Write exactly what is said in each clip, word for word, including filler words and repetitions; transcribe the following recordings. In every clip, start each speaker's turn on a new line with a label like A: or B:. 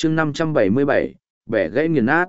A: chương năm trăm bảy mươi bảy, bẻ gãy nghiền nát.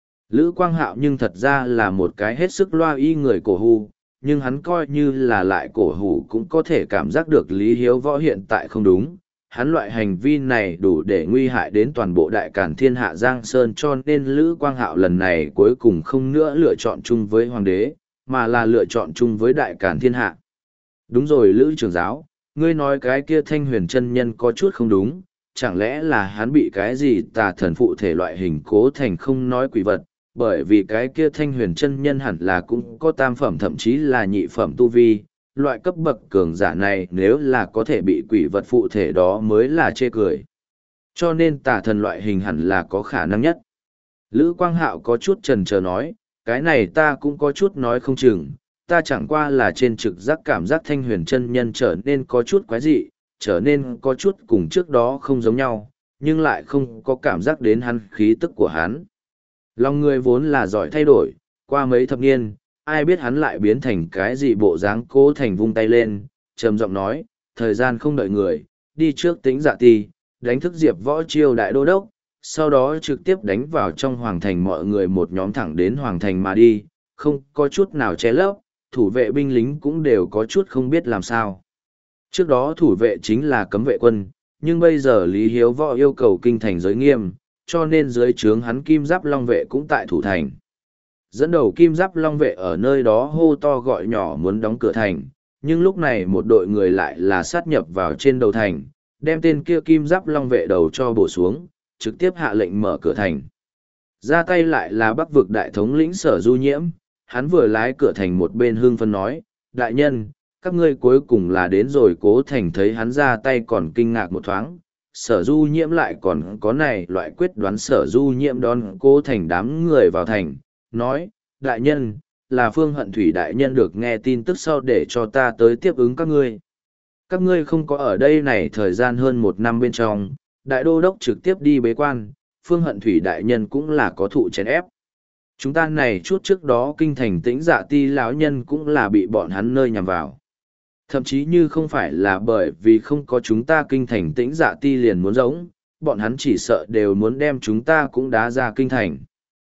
A: Lữ Quang Hạo nhưng thật ra là một cái hết sức loa y người cổ hù, nhưng hắn coi như là lại cổ hủ cũng có thể cảm giác được Lý Hiếu Võ hiện tại không đúng. Hắn loại hành vi này đủ để nguy hại đến toàn bộ đại cản thiên hạ Giang Sơn, cho nên Lữ Quang Hạo lần này cuối cùng không nữa lựa chọn chung với hoàng đế, mà là lựa chọn chung với đại cản thiên hạ. Đúng rồi Lữ trưởng giáo, ngươi nói cái kia Thanh Huyền chân nhân có chút không đúng, chẳng lẽ là hắn bị cái gì tà thần phụ thể loại hình cố thành không nói quỷ vật, bởi vì cái kia Thanh Huyền chân nhân hẳn là cũng có tam phẩm thậm chí là nhị phẩm tu vi, loại cấp bậc cường giả này nếu là có thể bị quỷ vật phụ thể đó mới là chê cười. Cho nên tà thần loại hình hẳn là có khả năng nhất. Lữ Quang Hạo có chút chần chờ nói, cái này ta cũng có chút nói không chừng, ta chẳng qua là trên trực giác cảm giác Thanh Huyền chân nhân trở nên có chút quái dị, trở nên có chút cùng trước đó không giống nhau, nhưng lại không có cảm giác đến hắn khí tức của hắn. Lòng người vốn là giỏi thay đổi, qua mấy thập niên, ai biết hắn lại biến thành cái gì bộ dáng. Cố Thành vung tay lên, trầm giọng nói, thời gian không đợi người, đi trước Tĩnh Dạ Ti, đánh thức Diệp Võ Chiêu đại đô đốc, sau đó trực tiếp đánh vào trong hoàng thành, mọi người một nhóm thẳng đến hoàng thành mà đi, không có chút nào che lấp, thủ vệ binh lính cũng đều có chút không biết làm sao. Trước đó thủ vệ chính là cấm vệ quân, nhưng bây giờ Lý Hiếu Võ yêu cầu kinh thành giới nghiêm, cho nên dưới trướng hắn Kim Giáp Long vệ cũng tại thủ thành. Dẫn đầu Kim Giáp Long vệ ở nơi đó hô to gọi nhỏ muốn đóng cửa thành, nhưng lúc này một đội người lại là sát nhập vào trên đầu thành, đem tên kia Kim Giáp Long vệ đầu cho bổ xuống, trực tiếp hạ lệnh mở cửa thành. Ra tay lại là Bắc vực đại thống lĩnh Sở Du Nhiễm, hắn vừa lái cửa thành một bên hưng phấn nói, đại nhân, các ngươi cuối cùng là đến rồi. Cố Thành thấy hắn ra tay còn kinh ngạc một thoáng, Sở Du Nhiễm lại còn có này loại quyết đoán. Sở Du Nhiễm đón Cố Thành đám người vào thành, nói, đại nhân, là Phương Hận Thủy đại nhân được nghe tin tức sau để cho ta tới tiếp ứng các ngươi. Các ngươi không có ở đây này thời gian hơn một năm bên trong, đại đô đốc trực tiếp đi bế quan, Phương Hận Thủy đại nhân cũng là có thụ chèn ép. Chúng ta này chút trước đó kinh thành Tĩnh Dạ Ti lão nhân cũng là bị bọn hắn nơi nhằm vào. Thậm chí như không phải là bởi vì không có chúng ta kinh thành Tĩnh Dạ Ti liền muốn giống, bọn hắn chỉ sợ đều muốn đem chúng ta cũng đá ra kinh thành.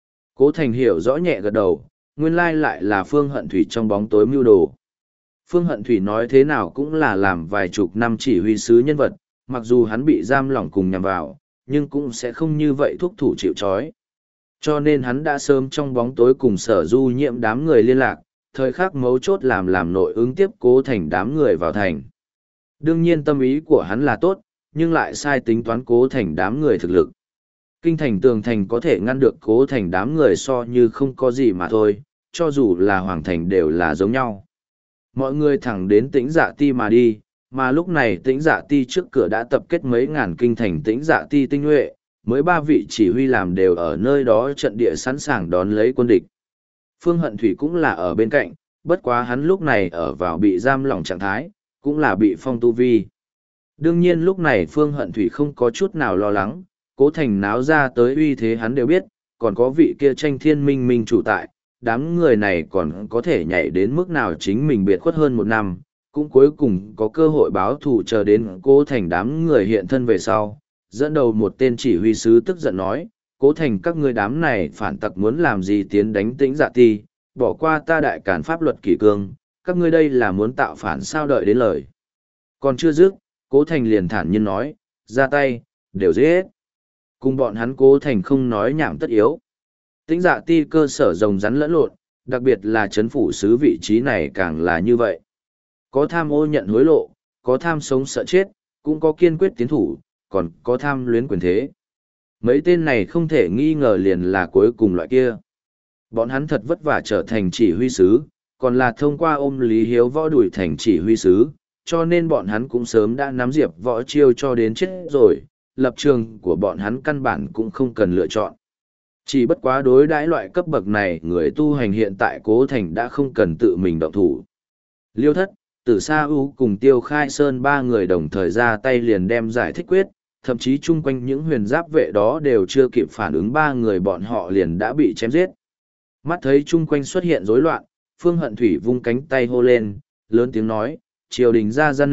A: Cố Thành hiểu rõ nhẹ gật đầu, nguyên lai lại là Phương Hận Thủy trong bóng tối mưu đồ. Phương Hận Thủy nói thế nào cũng là làm vài chục năm chỉ huy sứ nhân vật, mặc dù hắn bị giam lỏng cùng nhằm vào, nhưng cũng sẽ không như vậy thúc thủ chịu trói. Cho nên hắn đã sớm trong bóng tối cùng Sở Du Nhiễm đám người liên lạc, thời khắc mấu chốt làm làm nội ứng tiếp Cố Thành đám người vào thành. Đương nhiên tâm ý của hắn là tốt, nhưng lại sai tính toán Cố Thành đám người thực lực. Kinh thành tường thành có thể ngăn được Cố Thành đám người so như không có gì mà thôi, cho dù là hoàng thành đều là giống nhau. Mọi người thẳng đến Tĩnh Dạ Ti mà đi, mà lúc này Tĩnh Dạ Ti trước cửa đã tập kết mấy ngàn kinh thành Tĩnh Dạ Ti tinh nhuệ, mới ba vị chỉ huy làm đều ở nơi đó trận địa sẵn sàng đón lấy quân địch. Phương Hận Thủy cũng là ở bên cạnh, bất quá hắn lúc này ở vào bị giam lỏng trạng thái, cũng là bị phong tu vi. Đương nhiên lúc này Phương Hận Thủy không có chút nào lo lắng, Cố Thành náo ra tới uy thế hắn đều biết, còn có vị kia Tranh Thiên Minh Minh chủ tại, đám người này còn có thể nhảy đến mức nào chính mình biệt khuất hơn một năm, cũng cuối cùng có cơ hội báo thù. Chờ đến Cố Thành đám người hiện thân về sau, dẫn đầu một tên chỉ huy sứ tức giận nói, Cố Thành các ngươi đám này phản tặc muốn làm gì tiến đánh Tĩnh Dạ Ti, bỏ qua ta đại cản pháp luật kỷ cương, các ngươi đây là muốn tạo phản sao? Đợi đến lời còn chưa dứt, Cố Thành liền thản nhiên nói, ra tay, đều giết. Cùng bọn hắn Cố Thành không nói nhảm tất yếu. Tĩnh Dạ Ti cơ sở rồng rắn lẫn lộn, đặc biệt là chấn phủ sứ vị trí này càng là như vậy. Có tham ô nhận hối lộ, có tham sống sợ chết, cũng có kiên quyết tiến thủ, còn có tham luyến quyền thế. Mấy tên này không thể nghi ngờ liền là cuối cùng loại kia. Bọn hắn thật vất vả trở thành chỉ huy sứ, còn là thông qua ôm Lý Hiếu Võ đuổi thành chỉ huy sứ, cho nên bọn hắn cũng sớm đã nắm Diệp Võ Chiêu cho đến chết rồi, lập trường của bọn hắn căn bản cũng không cần lựa chọn. Chỉ bất quá đối đãi loại cấp bậc này, người tu hành hiện tại Cố Thành đã không cần tự mình động thủ. Liêu Thất, Tử Sa U cùng Tiêu Khai Sơn ba người đồng thời ra tay liền đem giải thích quyết, thậm chí chung quanh những huyền giáp vệ đó đều chưa kịp phản ứng, ba người bọn họ liền đã bị chém giết. Mắt thấy chung quanh xuất hiện rối loạn, Phương Hận Thủy vung cánh tay hô lên, lớn tiếng nói, triều đình ra gian định,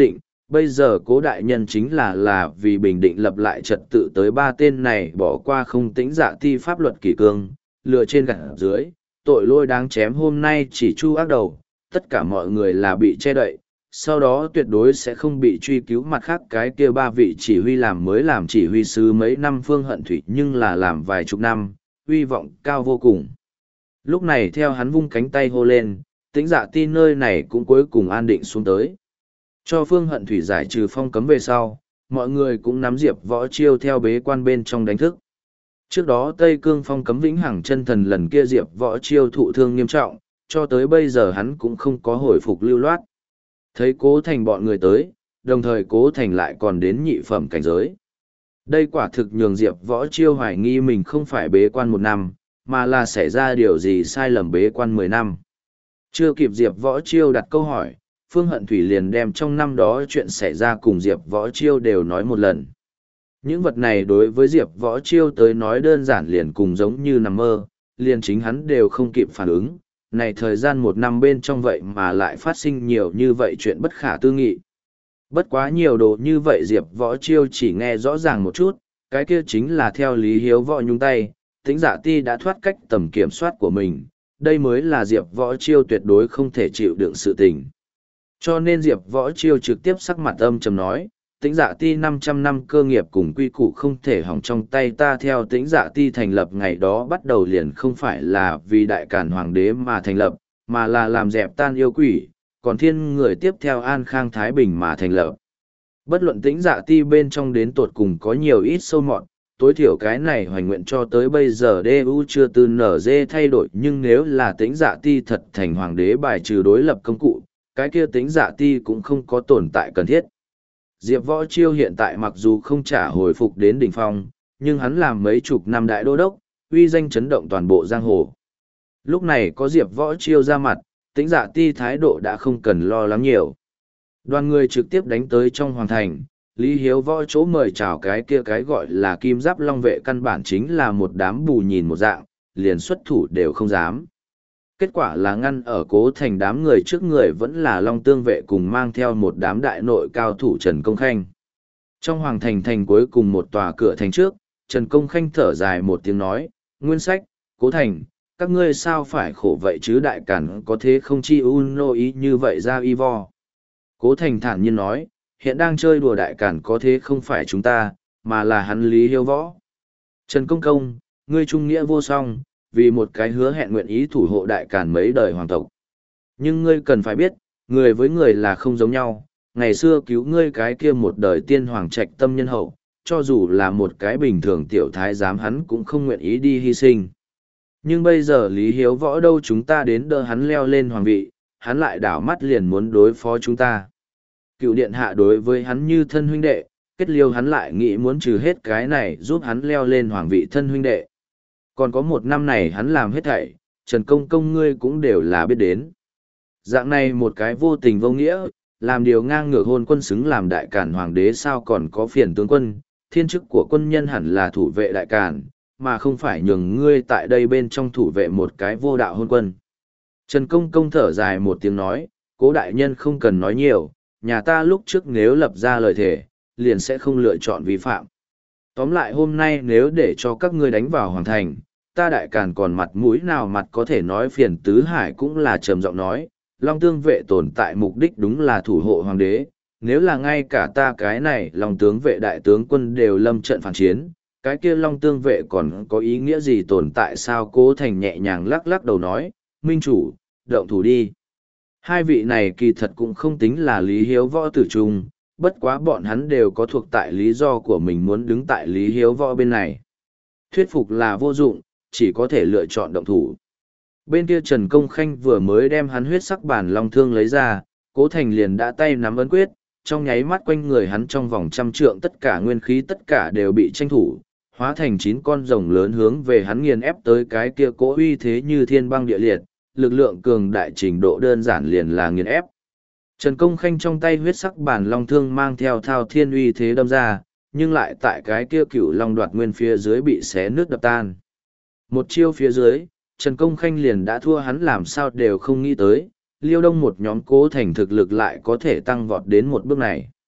A: bây giờ cố đại nhân chính là là vì bình định lập lại trật tự tới ba tên này bỏ qua không tính dạ ti pháp luật kỷ cương, lừa trên gặt dưới, tội lỗi đáng chém hôm nay chỉ chu ác đầu, tất cả mọi người là bị che đậy, sau đó tuyệt đối sẽ không bị truy cứu. Mặt khác cái kia ba vị chỉ huy làm mới làm chỉ huy sứ mấy năm Phương Hận Thủy nhưng là làm vài chục năm, uy vọng cao vô cùng. Lúc này theo hắn vung cánh tay hô lên, Tĩnh Dạ Ti nơi này cũng cuối cùng an định xuống tới. Cho Phương Hận Thủy giải trừ phong cấm về sau, mọi người cũng nắm Diệp Võ Chiêu theo bế quan bên trong đánh thức. Trước đó Tây Cương phong cấm vĩnh hằng chân thần lần kia Diệp Võ Chiêu thụ thương nghiêm trọng, cho tới bây giờ hắn cũng không có hồi phục lưu loát. Thấy Cố Thành bọn người tới, đồng thời Cố Thành lại còn đến nhị phẩm cảnh giới. Đây quả thực nhường Diệp Võ Chiêu hoài nghi mình không phải bế quan một năm, mà là xảy ra điều gì sai lầm bế quan mười năm. Chưa kịp Diệp Võ Chiêu đặt câu hỏi, Phương Hận Thủy liền đem trong năm đó chuyện xảy ra cùng Diệp Võ Chiêu đều nói một lần. Những vật này đối với Diệp Võ Chiêu tới nói đơn giản liền cùng giống như nằm mơ, liền chính hắn đều không kịp phản ứng. Này thời gian một năm bên trong vậy mà lại phát sinh nhiều như vậy chuyện bất khả tư nghị. Bất quá nhiều đồ như vậy Diệp Võ Chiêu chỉ nghe rõ ràng một chút, cái kia chính là theo Lý Hiếu Võ nhúng tay, Tĩnh Dạ Ti đã thoát cách tầm kiểm soát của mình, đây mới là Diệp Võ Chiêu tuyệt đối không thể chịu đựng sự tình. Cho nên Diệp Võ Chiêu trực tiếp sắc mặt âm trầm nói, Tĩnh Dạ Ti năm trăm năm cơ nghiệp cùng quy củ không thể hỏng trong tay ta. Theo Tĩnh Dạ Ti thành lập ngày đó bắt đầu liền không phải là vì đại càn hoàng đế mà thành lập, mà là làm dẹp tan yêu quỷ, còn thiên người tiếp theo an khang thái bình mà thành lập. Bất luận Tĩnh Dạ Ti bên trong đến tột cùng có nhiều ít sâu mọt, tối thiểu cái này hoành nguyện cho tới bây giờ đê u chưa từ nở dê thay đổi. Nhưng nếu là Tĩnh Dạ Ti thật thành hoàng đế bài trừ đối lập công cụ, cái kia Tĩnh Dạ Ti cũng không có tồn tại cần thiết. Diệp Võ Chiêu hiện tại mặc dù không trả hồi phục đến đỉnh phong, nhưng hắn làm mấy chục năm đại đô đốc, uy danh chấn động toàn bộ giang hồ. Lúc này có Diệp Võ Chiêu ra mặt, Tĩnh Dạ Ti thái độ đã không cần lo lắng nhiều. Đoàn người trực tiếp đánh tới trong hoàng thành, Lý Hiếu Võ chỗ mời chào cái kia cái gọi là Kim Giáp Long vệ căn bản chính là một đám bù nhìn một dạng, liền xuất thủ đều không dám. Kết quả là ngăn ở Cố Thành đám người trước người vẫn là Long Tương vệ cùng mang theo một đám đại nội cao thủ Trần Công Khanh. Trong hoàng thành thành cuối cùng một tòa cửa thành trước, Trần Công Khanh thở dài một tiếng nói, Nguyên Sách, Cố Thành, các ngươi sao phải khổ vậy chứ, đại cản có thế không chi u nô ý như vậy ra y vo. Cố Thành thản nhiên nói, hiện đang chơi đùa đại cản có thế không phải chúng ta, mà là hắn Lý Hiếu Võ. Trần Công Công, ngươi trung nghĩa vô song, vì một cái hứa hẹn nguyện ý thủ hộ đại càn mấy đời hoàng tộc. Nhưng ngươi cần phải biết, người với người là không giống nhau, ngày xưa cứu ngươi cái kia một đời tiên hoàng trạch tâm nhân hậu, cho dù là một cái bình thường tiểu thái giám hắn cũng không nguyện ý đi hy sinh. Nhưng bây giờ Lý Hiếu Võ đâu chúng ta đến đỡ hắn leo lên hoàng vị, hắn lại đảo mắt liền muốn đối phó chúng ta. Cựu điện hạ đối với hắn như thân huynh đệ, kết liêu hắn lại nghĩ muốn trừ hết cái này giúp hắn leo lên hoàng vị thân huynh đệ. Còn có một năm này hắn làm hết thảy, Trần Công Công ngươi cũng đều là biết đến. Dạng này một cái vô tình vô nghĩa, làm điều ngang ngược hôn quân xứng làm đại càn hoàng đế sao còn có phiền tướng quân, thiên chức của quân nhân hẳn là thủ vệ đại càn, mà không phải nhường ngươi tại đây bên trong thủ vệ một cái vô đạo hôn quân. Trần Công Công thở dài một tiếng nói, Cố đại nhân không cần nói nhiều, nhà ta lúc trước nếu lập ra lời thề, liền sẽ không lựa chọn vi phạm. Tóm lại hôm nay nếu để cho các ngươi đánh vào hoàng thành, ta đại càn còn mặt mũi nào mặt có thể nói phiền tứ hải. Cũng là trầm giọng nói, Long Tương vệ tồn tại mục đích đúng là thủ hộ hoàng đế, nếu là ngay cả ta cái này Long Tướng vệ đại tướng quân đều lâm trận phản chiến, cái kia Long Tương vệ còn có ý nghĩa gì tồn tại sao? Cố Thành nhẹ nhàng lắc lắc đầu nói, minh chủ, động thủ đi. Hai vị này kỳ thật cũng không tính là Lý Hiếu Võ tử trung, bất quá bọn hắn đều có thuộc tại lý do của mình muốn đứng tại Lý Hiếu Võ bên này. Thuyết phục là vô dụng, chỉ có thể lựa chọn động thủ. Bên kia Trần Công Khanh vừa mới đem hắn huyết sắc bản long thương lấy ra, Cố Thành liền đã tay nắm ấn quyết, trong nháy mắt quanh người hắn trong vòng trăm trượng tất cả nguyên khí tất cả đều bị tranh thủ, hóa thành chín con rồng lớn hướng về hắn nghiền ép tới. Cái kia cỗ uy thế như thiên băng địa liệt, lực lượng cường đại trình độ đơn giản liền là nghiền ép. Trần Công Khanh trong tay huyết sắc bản long thương mang theo thao thiên uy thế đâm ra, nhưng lại tại cái kia cửu long đoạt nguyên phía dưới bị xé nước đập tan. Một chiêu phía dưới, Trần Công Khanh liền đã thua, hắn làm sao đều không nghĩ tới, Liêu Đông một nhóm Cố Thành thực lực lại có thể tăng vọt đến một bước này.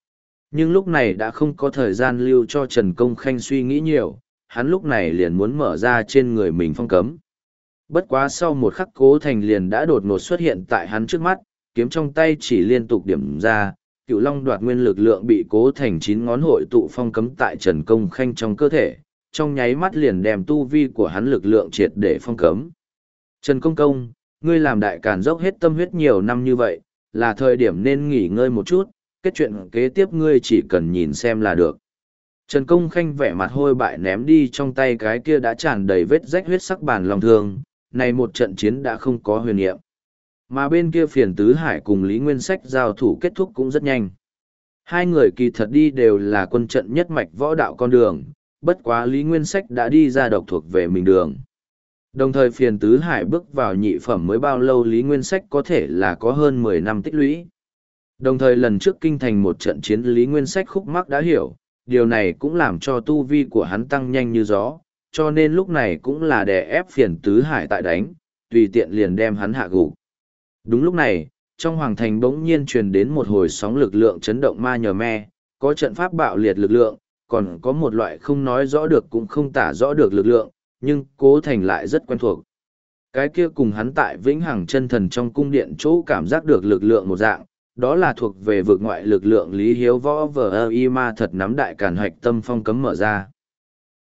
A: Nhưng lúc này đã không có thời gian lưu cho Trần Công Khanh suy nghĩ nhiều, hắn lúc này liền muốn mở ra trên người mình phong cấm. Bất quá sau một khắc Cố Thành liền đã đột ngột xuất hiện tại hắn trước mắt, kiếm trong tay chỉ liên tục điểm ra, Cựu Long đoạt nguyên lực lượng bị Cố Thành chín ngón hội tụ phong cấm tại Trần Công Khanh trong cơ thể, trong nháy mắt liền đem tu vi của hắn lực lượng triệt để phong cấm. Trần Công Công, ngươi làm đại càn dốc hết tâm huyết nhiều năm như vậy, là thời điểm nên nghỉ ngơi một chút, kết chuyện kế tiếp ngươi chỉ cần nhìn xem là được. Trần Công Khanh vẻ mặt hôi bại ném đi trong tay cái kia đã tràn đầy vết rách huyết sắc bàn lòng thương, này một trận chiến đã không có huyền niệm. Mà bên kia Phiền Tứ Hải cùng Lý Nguyên Sách giao thủ kết thúc cũng rất nhanh. Hai người kỳ thật đi đều là quân trận nhất mạch võ đạo con đường, bất quá Lý Nguyên Sách đã đi ra độc thuộc về mình đường. Đồng thời Phiền Tứ Hải bước vào nhị phẩm mới bao lâu Lý Nguyên Sách có thể là có hơn mười năm tích lũy. Đồng thời lần trước kinh thành một trận chiến Lý Nguyên Sách khúc mắc đã hiểu, điều này cũng làm cho tu vi của hắn tăng nhanh như gió, cho nên lúc này cũng là đè ép Phiền Tứ Hải tại đánh, tùy tiện liền đem hắn hạ gục. Đúng lúc này, trong hoàng thành bỗng nhiên truyền đến một hồi sóng lực lượng chấn động ma nhờ me, có trận pháp bạo liệt lực lượng, còn có một loại không nói rõ được cũng không tả rõ được lực lượng, nhưng Cố Thành lại rất quen thuộc. Cái kia cùng hắn tại Vĩnh Hằng Chân Thần trong cung điện chỗ cảm giác được lực lượng một dạng, đó là thuộc về vực ngoại lực lượng Lý Hiếu Võ vờ y ma thật nắm đại càn hoạch tâm phong cấm mở ra.